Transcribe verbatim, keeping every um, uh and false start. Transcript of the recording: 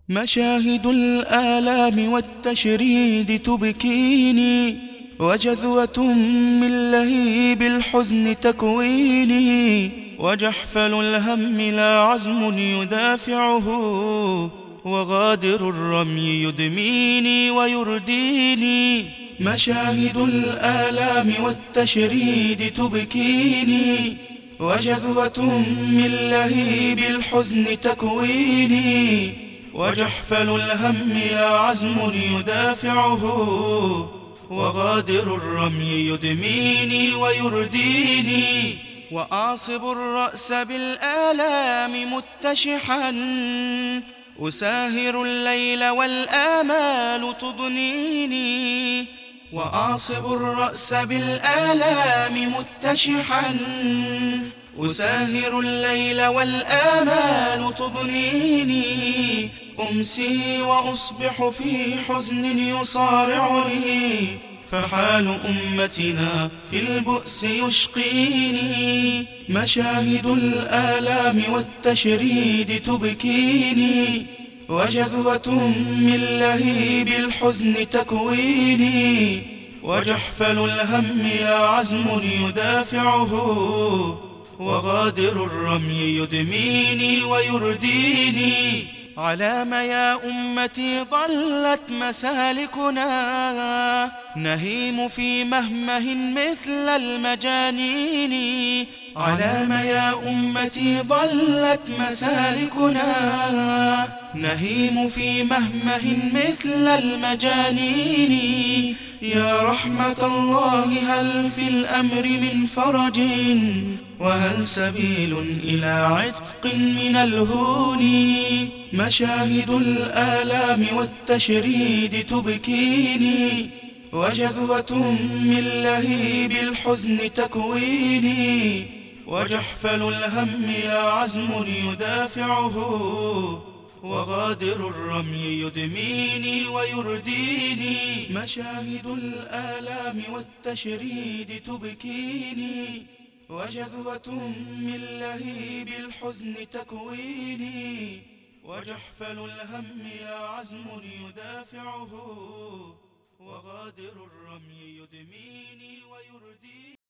مشاهد الآلام والتشريد تبكيني، وجذوة من لهيب الحزن تكويني، وجحفل الهم لا عزم يدافعه، وغادر الرمي يدميني ويرديني. مشاهد الآلام والتشريد تبكيني، وجذوة من لهيب الحزن تكويني، وجحفل الهم لا عزم يدافعه، وغادر الرمي يدميني ويرديني. وأعصب الرأس بالآلام متشحا، أساهر الليل والآمال تضنيني. وأعصب الرأس بالآلام متشحا، أساهر الليل والآمال تضنيني. أمسي وأصبح في حزن يصارعني، فحال أمتنا في البؤس يشقيني. مشاهد الآلام والتشريد تبكيني، وجذوة من لهيب الحزن تكويني، وجحفل الهم لا عزم يدافعه، وغادر الرمي يدميني ويرديني. علام يا أمتي ضلت مسالكنا، نهيم في مهمه مثل المجانين. علام يا أمتي ضلت مسالكنا، نهيم في مهمه مثل المجانين. يا رحمة الله هل في الأمر من فرج، وهل سبيل إلى عتق من الهون؟ مشاهد الآلام والتشريد تبكيني، وجذوة من لهيب الحزن تكويني، وجحفل الهم لا عزم يدافعه، وغادر الرمي يدميني ويرديني. مشاهد الآلام والتشريد تبكيني، وجذوة من لهيب الحزن تكويني، وجحفل الهم لا عزم يدافعه، وغادر الرمي يدميني ويرديني.